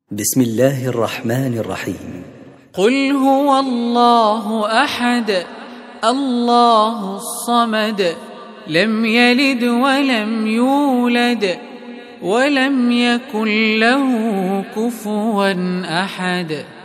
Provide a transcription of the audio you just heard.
بسم الله الرحمن الرحيم. قل هو الله أحد الله الصمد لم يلد ولم يولد ولم يكن له كفوا أحد.